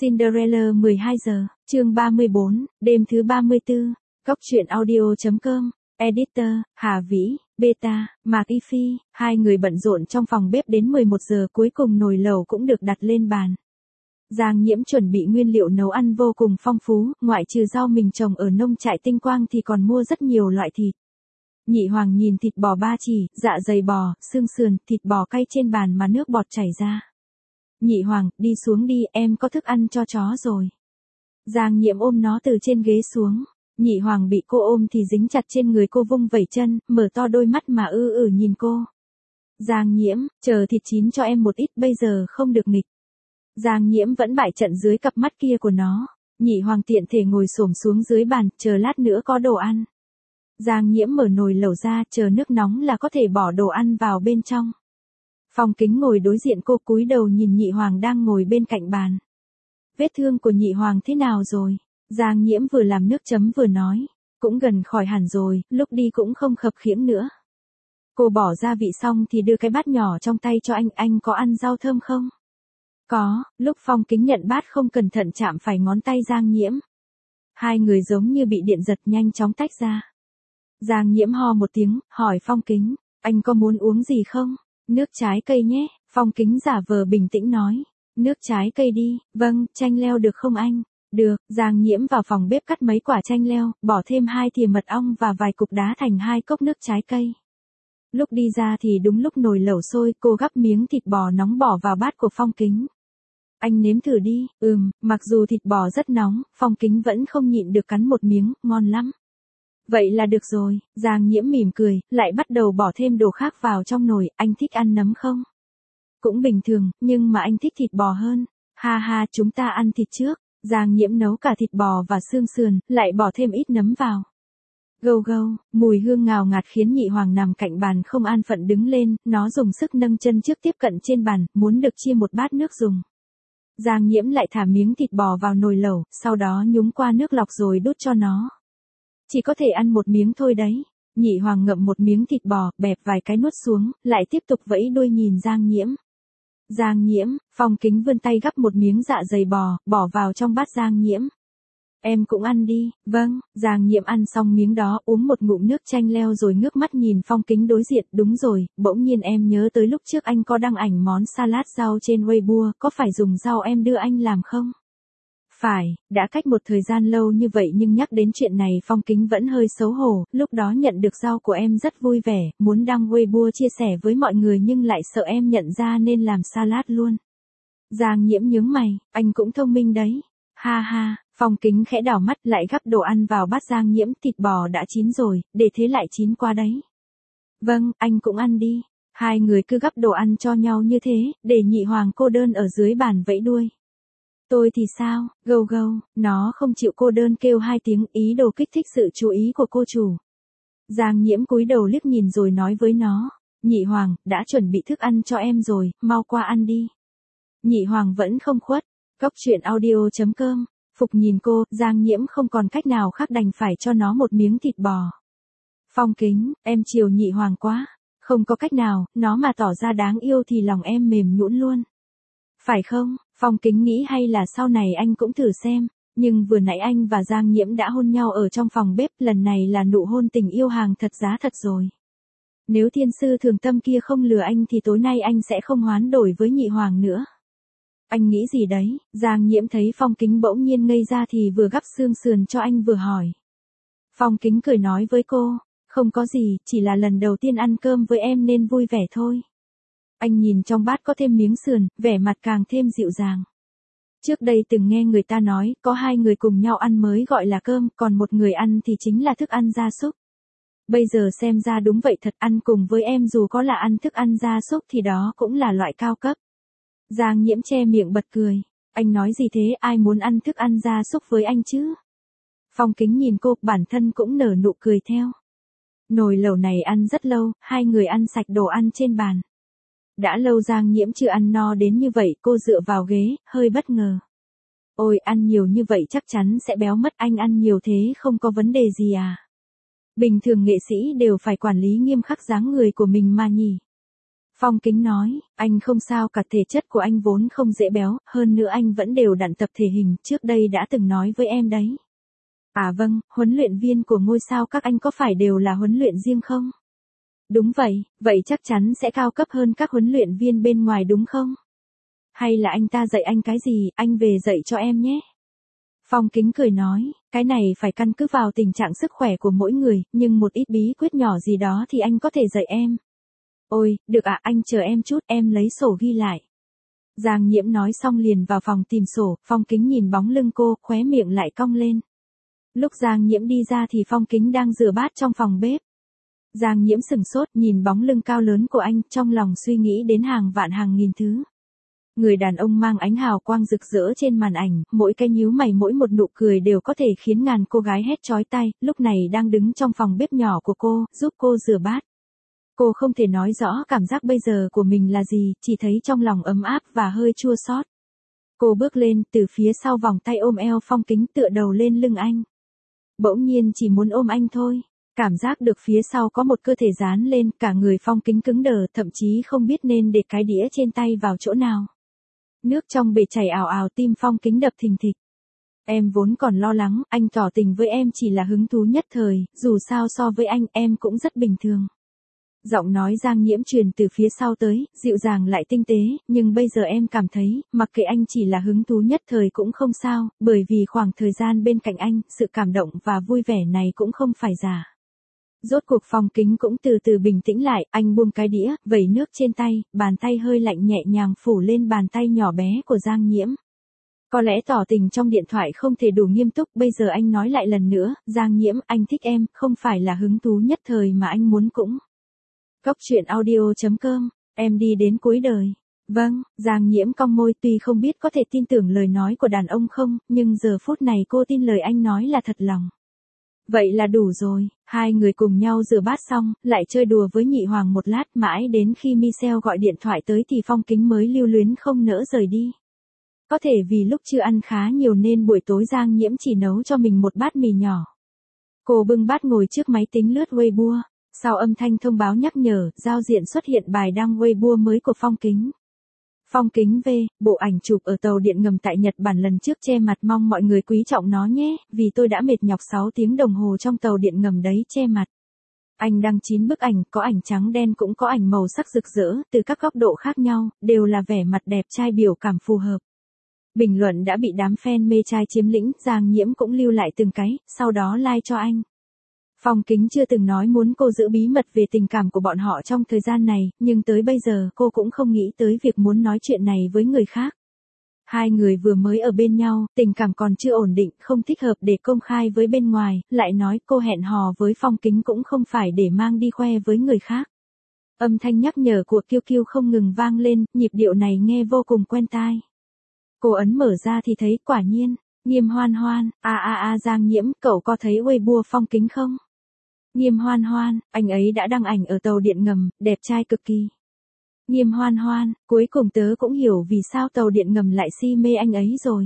Cinderella 12 giờ, chương 34, đêm thứ 34, Cóc truyện audio.com, Editor, Hà Vĩ, Beta, Mạc Y Phi, hai người bận rộn trong phòng bếp đến 11 giờ cuối cùng nồi lẩu cũng được đặt lên bàn. Giang Nhiễm chuẩn bị nguyên liệu nấu ăn vô cùng phong phú, ngoại trừ rau mình trồng ở nông trại Tinh Quang thì còn mua rất nhiều loại thịt. Nhị Hoàng nhìn thịt bò ba chỉ, dạ dày bò, xương sườn, thịt bò cay trên bàn mà nước bọt chảy ra. Nhị Hoàng, đi xuống đi, em có thức ăn cho chó rồi. Giang Nhiễm ôm nó từ trên ghế xuống. Nhị Hoàng bị cô ôm thì dính chặt trên người cô, vung vẩy chân, mở to đôi mắt mà nhìn cô. Giang Nhiễm, chờ thịt chín cho em một ít, bây giờ không được nghịch. Giang Nhiễm vẫn bại trận dưới cặp mắt kia của nó. Nhị Hoàng tiện thể ngồi xổm xuống dưới bàn, chờ lát nữa có đồ ăn. Giang Nhiễm mở nồi lẩu ra, chờ nước nóng là có thể bỏ đồ ăn vào bên trong. Phong Kính ngồi đối diện cô, cúi đầu nhìn Nhị Hoàng đang ngồi bên cạnh bàn. Vết thương của Nhị Hoàng thế nào rồi? Giang Nhiễm vừa làm nước chấm vừa nói. Cũng gần khỏi hẳn rồi, lúc đi cũng không khập khiễng nữa. Cô bỏ gia vị xong thì đưa cái bát nhỏ trong tay cho anh có ăn rau thơm không? Có, lúc Phong Kính nhận bát không cẩn thận chạm phải ngón tay Giang Nhiễm. Hai người giống như bị điện giật, nhanh chóng tách ra. Giang Nhiễm ho một tiếng, hỏi Phong Kính, anh có muốn uống gì không? Nước trái cây nhé, Phong Kính giả vờ bình tĩnh nói. Nước trái cây đi, vâng, chanh leo được không anh? Được, Giang Nhiễm vào phòng bếp cắt mấy quả chanh leo, bỏ thêm 2 thìa mật ong và vài cục đá thành 2 cốc nước trái cây. Lúc đi ra thì đúng lúc nồi lẩu sôi, cô gắp miếng thịt bò nóng bỏ vào bát của Phong Kính. Anh nếm thử đi, mặc dù thịt bò rất nóng, Phong Kính vẫn không nhịn được cắn một miếng, ngon lắm. Vậy là được rồi, Giang Nhiễm mỉm cười, lại bắt đầu bỏ thêm đồ khác vào trong nồi, anh thích ăn nấm không? Cũng bình thường, nhưng mà anh thích thịt bò hơn. Ha ha, chúng ta ăn thịt trước. Giang Nhiễm nấu cả thịt bò và xương sườn, lại bỏ thêm ít nấm vào. Gâu gâu, mùi hương ngào ngạt khiến Nhị Hoàng nằm cạnh bàn không an phận đứng lên, nó dùng sức nâng chân trước tiếp cận trên bàn, muốn được chia một bát nước dùng. Giang Nhiễm lại thả miếng thịt bò vào nồi lẩu, sau đó nhúng qua nước lọc rồi đút cho nó. Chỉ có thể ăn một miếng thôi đấy. Nhị Hoàng ngậm một miếng thịt bò, bẹp vài cái nuốt xuống, lại tiếp tục vẫy đuôi nhìn Giang Nhiễm. Giang Nhiễm, Phong Kính vươn tay gắp một miếng dạ dày bò, bỏ vào trong bát Giang Nhiễm. Em cũng ăn đi, vâng, Giang Nhiễm ăn xong miếng đó, uống một ngụm nước chanh leo rồi ngước mắt nhìn Phong Kính đối diện, đúng rồi, bỗng nhiên em nhớ tới lúc trước anh có đăng ảnh món salad rau trên Weibo, có phải dùng rau em đưa anh làm không? Phải, đã cách một thời gian lâu như vậy nhưng nhắc đến chuyện này Phong Kính vẫn hơi xấu hổ, lúc đó nhận được rau của em rất vui vẻ, muốn đăng Weibo chia sẻ với mọi người nhưng lại sợ em nhận ra nên làm salad luôn. Giang Nhiễm nhướng mày, anh cũng thông minh đấy. Ha ha, Phong Kính khẽ đảo mắt lại gắp đồ ăn vào bát Giang Nhiễm, thịt bò đã chín rồi, để thế lại chín qua đấy. Vâng, anh cũng ăn đi. Hai người cứ gắp đồ ăn cho nhau như thế, để Nhị Hoàng cô đơn ở dưới bàn vẫy đuôi. Tôi thì sao, gâu gâu, nó không chịu cô đơn kêu 2 tiếng, ý đồ kích thích sự chú ý của cô chủ. Giang Nhiễm cúi đầu liếc nhìn rồi nói với nó, Nhị Hoàng, đã chuẩn bị thức ăn cho em rồi, mau qua ăn đi. Nhị Hoàng vẫn không khuất, Cóc truyện audio.com, Phục nhìn cô, Giang Nhiễm không còn cách nào khác đành phải cho nó một miếng thịt bò. Phong Kính, em chiều Nhị Hoàng quá, không có cách nào, nó mà tỏ ra đáng yêu thì lòng em mềm nhũn luôn. Phải không? Phong Kính nghĩ hay là sau này anh cũng thử xem, nhưng vừa nãy anh và Giang Nhiễm đã hôn nhau ở trong phòng bếp, lần này là nụ hôn tình yêu hàng thật giá thật rồi. Nếu thiên sư thường tâm kia không lừa anh thì tối nay anh sẽ không hoán đổi với Nhị Hoàng nữa. Anh nghĩ gì đấy? Giang Nhiễm thấy Phong Kính bỗng nhiên ngây ra thì vừa gắp xương sườn cho anh vừa hỏi. Phong Kính cười nói với cô, không có gì, chỉ là lần đầu tiên ăn cơm với em nên vui vẻ thôi. Anh nhìn trong bát có thêm miếng sườn, vẻ mặt càng thêm dịu dàng. Trước đây từng nghe người ta nói, có 2 người cùng nhau ăn mới gọi là cơm, còn một người ăn thì chính là thức ăn gia súc. Bây giờ xem ra đúng vậy thật, ăn cùng với em dù có là ăn thức ăn gia súc thì đó cũng là loại cao cấp. Giang Nhiễm che miệng bật cười. Anh nói gì thế, ai muốn ăn thức ăn gia súc với anh chứ? Phong Kính nhìn cô, bản thân cũng nở nụ cười theo. Nồi lẩu này ăn rất lâu, 2 người ăn sạch đồ ăn trên bàn. Đã lâu Giang Nhiễm chưa ăn no đến như vậy, cô dựa vào ghế, hơi bất ngờ. Ôi, ăn nhiều như vậy chắc chắn sẽ béo mất, anh ăn nhiều thế không có vấn đề gì à? Bình thường nghệ sĩ đều phải quản lý nghiêm khắc dáng người của mình mà nhỉ? Phong Kính nói, anh không sao cả, thể chất của anh vốn không dễ béo, hơn nữa anh vẫn đều đặn tập thể hình, trước đây đã từng nói với em đấy. À vâng, huấn luyện viên của ngôi sao các anh có phải đều là huấn luyện riêng không? Đúng vậy, vậy chắc chắn sẽ cao cấp hơn các huấn luyện viên bên ngoài đúng không? Hay là anh ta dạy anh cái gì, anh về dạy cho em nhé. Phong Kính cười nói, cái này phải căn cứ vào tình trạng sức khỏe của mỗi người, nhưng một ít bí quyết nhỏ gì đó thì anh có thể dạy em. Ôi, được ạ, anh chờ em chút, em lấy sổ ghi lại. Giang Nhiễm nói xong liền vào phòng tìm sổ, Phong Kính nhìn bóng lưng cô, khóe miệng lại cong lên. Lúc Giang Nhiễm đi ra thì Phong Kính đang rửa bát trong phòng bếp. Giang Nhiễm sừng sốt nhìn bóng lưng cao lớn của anh, trong lòng suy nghĩ đến hàng vạn hàng nghìn thứ. Người đàn ông mang ánh hào quang rực rỡ trên màn ảnh, mỗi cái nhíu mày mỗi một nụ cười đều có thể khiến ngàn cô gái hét chói tai, lúc này đang đứng trong phòng bếp nhỏ của cô, giúp cô rửa bát. Cô không thể nói rõ cảm giác bây giờ của mình là gì, chỉ thấy trong lòng ấm áp và hơi chua xót. Cô bước lên, từ phía sau vòng tay ôm eo Phong Kính tựa đầu lên lưng anh. Bỗng nhiên chỉ muốn ôm anh thôi. Cảm giác được phía sau có một cơ thể dán lên, cả người Phong Kính cứng đờ, thậm chí không biết nên để cái đĩa trên tay vào chỗ nào. Nước trong bể chảy ào ào, tim Phong Kính đập thình thịch. Em vốn còn lo lắng, anh tỏ tình với em chỉ là hứng thú nhất thời, dù sao so với anh, em cũng rất bình thường. Giọng nói Giang Nhiễm truyền từ phía sau tới, dịu dàng lại tinh tế, nhưng bây giờ em cảm thấy, mặc kệ anh chỉ là hứng thú nhất thời cũng không sao, bởi vì khoảng thời gian bên cạnh anh, sự cảm động và vui vẻ này cũng không phải giả. Rốt cuộc Phong Kính cũng từ từ bình tĩnh lại, anh buông cái đĩa, vẩy nước trên tay, bàn tay hơi lạnh nhẹ nhàng phủ lên bàn tay nhỏ bé của Giang Nhiễm. Có lẽ tỏ tình trong điện thoại không thể đủ nghiêm túc, bây giờ anh nói lại lần nữa, Giang Nhiễm, anh thích em, không phải là hứng thú nhất thời mà anh muốn cũng. Góc truyện audio.com, em đi đến cuối đời. Vâng, Giang Nhiễm cong môi, tuy không biết có thể tin tưởng lời nói của đàn ông không, nhưng giờ phút này cô tin lời anh nói là thật lòng. Vậy là đủ rồi, hai người cùng nhau rửa bát xong, lại chơi đùa với Nhị Hoàng một lát, mãi đến khi Michelle gọi điện thoại tới thì Phong Kính mới lưu luyến không nỡ rời đi. Có thể vì lúc chưa ăn khá nhiều nên buổi tối Giang Nhiễm chỉ nấu cho mình một bát mì nhỏ. Cô bưng bát ngồi trước máy tính lướt Weibo. Sau âm thanh thông báo nhắc nhở, giao diện xuất hiện bài đăng Weibo mới của Phong Kính. Phong Kính V, bộ ảnh chụp ở tàu điện ngầm tại Nhật Bản lần trước che mặt, mong mọi người quý trọng nó nhé, vì tôi đã mệt nhọc 6 tiếng đồng hồ trong tàu điện ngầm đấy, che mặt. Anh đăng 9 bức ảnh, có ảnh trắng đen cũng có ảnh màu sắc rực rỡ, từ các góc độ khác nhau, đều là vẻ mặt đẹp trai biểu cảm phù hợp. Bình luận đã bị đám fan mê trai chiếm lĩnh, Giang Nhiễm cũng lưu lại từng cái, sau đó like cho anh. Phong Kính chưa từng nói muốn cô giữ bí mật về tình cảm của bọn họ trong thời gian này, nhưng tới bây giờ cô cũng không nghĩ tới việc muốn nói chuyện này với người khác. Hai người vừa mới ở bên nhau, tình cảm còn chưa ổn định, không thích hợp để công khai với bên ngoài, lại nói cô hẹn hò với Phong Kính cũng không phải để mang đi khoe với người khác. Âm thanh nhắc nhở của Kiêu Kiêu không ngừng vang lên, nhịp điệu này nghe vô cùng quen tai. Cô ấn mở ra thì thấy, quả nhiên, Nghiêm Hoan Hoan, Giang Nhiễm, cậu có thấy Weibo Phong Kính không? Nghiêm Hoan Hoan, anh ấy đã đăng ảnh ở tàu điện ngầm, đẹp trai cực kỳ. Nghiêm Hoan Hoan, cuối cùng tớ cũng hiểu vì sao tàu điện ngầm lại si mê anh ấy rồi.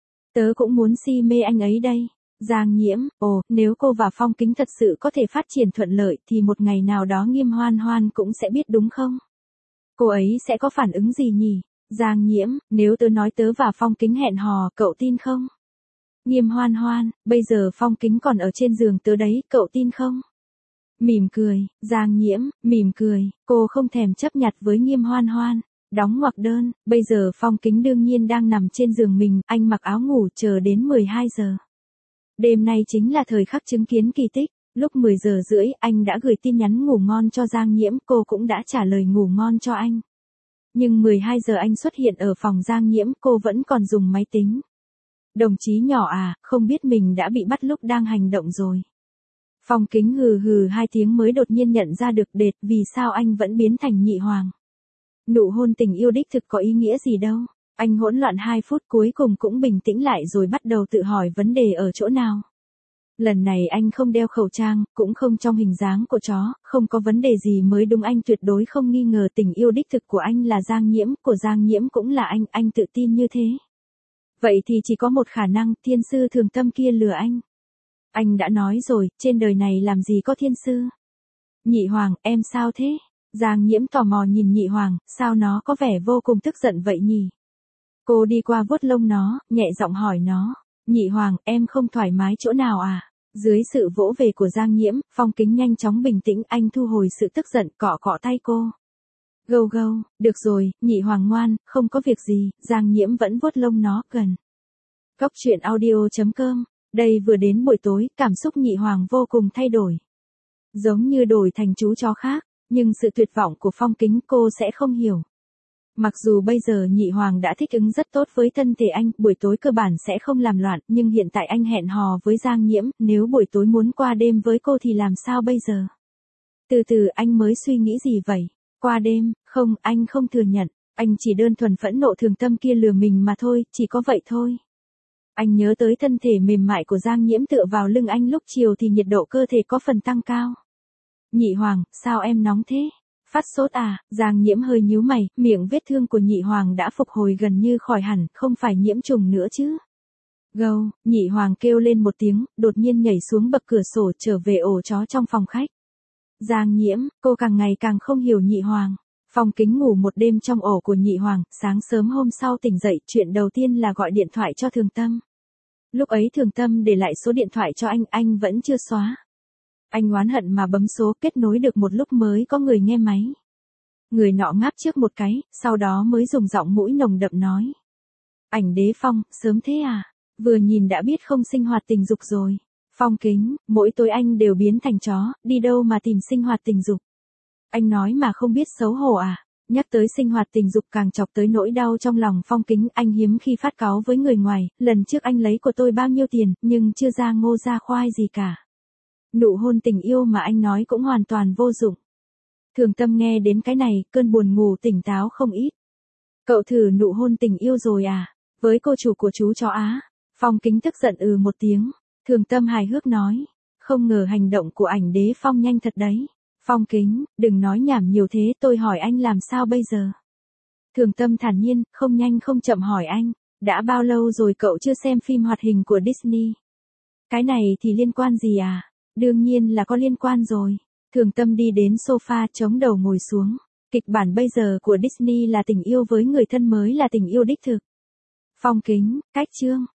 Tớ cũng muốn si mê anh ấy đây. Giang Nhiễm, nếu cô và Phong Kính thật sự có thể phát triển thuận lợi thì một ngày nào đó Nghiêm Hoan Hoan cũng sẽ biết đúng không? Cô ấy sẽ có phản ứng gì nhỉ? Giang Nhiễm, nếu tớ nói tớ và Phong Kính hẹn hò, cậu tin không? Nghiêm Hoan Hoan, bây giờ Phong Kính còn ở trên giường tớ đấy, cậu tin không? Mỉm cười, Giang Nhiễm, mỉm cười, cô không thèm chấp nhặt với Nghiêm Hoan Hoan. Đóng ngoặc đơn, bây giờ Phong Kính đương nhiên đang nằm trên giường mình, anh mặc áo ngủ chờ đến 12 giờ. Đêm nay chính là thời khắc chứng kiến kỳ tích, lúc 10 giờ rưỡi anh đã gửi tin nhắn ngủ ngon cho Giang Nhiễm, cô cũng đã trả lời ngủ ngon cho anh. Nhưng 12 giờ anh xuất hiện ở phòng Giang Nhiễm, cô vẫn còn dùng máy tính. Đồng chí nhỏ à, không biết mình đã bị bắt lúc đang hành động rồi. Phong Kính hừ hừ 2 tiếng mới đột nhiên nhận ra được đệt, vì sao anh vẫn biến thành Nhị Hoàng. Nụ hôn tình yêu đích thực có ý nghĩa gì đâu. Anh hỗn loạn 2 phút cuối cùng cũng bình tĩnh lại rồi bắt đầu tự hỏi vấn đề ở chỗ nào. Lần này anh không đeo khẩu trang, cũng không trong hình dáng của chó, không có vấn đề gì mới đúng, anh tuyệt đối không nghi ngờ tình yêu đích thực của anh là Giang Nhiễm, của Giang Nhiễm cũng là anh tự tin như thế. Vậy thì chỉ có một khả năng, thiên sư thường tâm kia lừa anh. Anh đã nói rồi, trên đời này làm gì có thiên sư. Nhị Hoàng, em sao thế? Giang Nhiễm tò mò nhìn nhị hoàng, sao nó có vẻ vô cùng tức giận vậy nhỉ? Cô đi qua vuốt lông nó, nhẹ giọng hỏi nó. Nhị hoàng, em không thoải mái chỗ nào à? Dưới sự vỗ về của Giang Nhiễm, Phong Kính nhanh chóng bình tĩnh, anh thu hồi sự tức giận, cọ cọ tay cô. Gâu gâu, được rồi, nhị hoàng ngoan, không có việc gì, Giang Nhiễm vẫn vuốt lông nó, gần. Góc truyện audio.com, đây vừa đến buổi tối, cảm xúc nhị hoàng vô cùng thay đổi. Giống như đổi thành chú chó khác, nhưng sự tuyệt vọng của Phong Kính cô sẽ không hiểu. Mặc dù bây giờ nhị hoàng đã thích ứng rất tốt với thân thể anh, buổi tối cơ bản sẽ không làm loạn, nhưng hiện tại anh hẹn hò với Giang Nhiễm, nếu buổi tối muốn qua đêm với cô thì làm sao bây giờ? Từ từ anh mới suy nghĩ gì vậy? Qua đêm, không, anh không thừa nhận, anh chỉ đơn thuần phẫn nộ Thường Tâm kia lừa mình mà thôi, chỉ có vậy thôi. Anh nhớ tới thân thể mềm mại của Giang Nhiễm tựa vào lưng anh lúc chiều thì nhiệt độ cơ thể có phần tăng cao. Nhị hoàng, sao em nóng thế? Phát sốt à? Giang Nhiễm hơi nhíu mày, miệng vết thương của nhị hoàng đã phục hồi gần như khỏi hẳn, không phải nhiễm trùng nữa chứ. Gâu, nhị hoàng kêu lên một tiếng, đột nhiên nhảy xuống bậc cửa sổ trở về ổ chó trong phòng khách. Giang Nhiễm, cô càng ngày càng không hiểu nhị hoàng. Phong Kính ngủ một đêm trong ổ của nhị hoàng, sáng sớm hôm sau tỉnh dậy, chuyện đầu tiên là gọi điện thoại cho Thường Tâm. Lúc ấy Thường Tâm để lại số điện thoại cho anh vẫn chưa xóa. Anh oán hận mà bấm số, kết nối được một lúc mới có người nghe máy. Người nọ ngáp trước một cái, sau đó mới dùng giọng mũi nồng đậm nói. Ảnh Đế Phong, sớm thế à? Vừa nhìn đã biết không sinh hoạt tình dục rồi. Phong Kính, mỗi tối anh đều biến thành chó, đi đâu mà tìm sinh hoạt tình dục. Anh nói mà không biết xấu hổ à? Nhắc tới sinh hoạt tình dục càng chọc tới nỗi đau trong lòng Phong Kính, anh hiếm khi phát cáu với người ngoài, lần trước anh lấy của tôi bao nhiêu tiền, nhưng chưa ra ngô ra khoai gì cả. Nụ hôn tình yêu mà anh nói cũng hoàn toàn vô dụng. Thường Tâm nghe đến cái này, cơn buồn ngủ tỉnh táo không ít. Cậu thử nụ hôn tình yêu rồi à? Với cô chủ của chú chó Á. Phong Kính tức giận một tiếng. Thường Tâm hài hước nói. Không ngờ hành động của Ảnh Đế Phong nhanh thật đấy. Phong Kính, đừng nói nhảm nhiều thế, tôi hỏi anh làm sao bây giờ? Thường Tâm thản nhiên, không nhanh không chậm hỏi anh. Đã bao lâu rồi cậu chưa xem phim hoạt hình của Disney? Cái này thì liên quan gì à? Đương nhiên là có liên quan rồi. Thường Tâm đi đến sofa chống đầu ngồi xuống. Kịch bản bây giờ của Disney là tình yêu với người thân mới là tình yêu đích thực. Phong Kính, cách chương.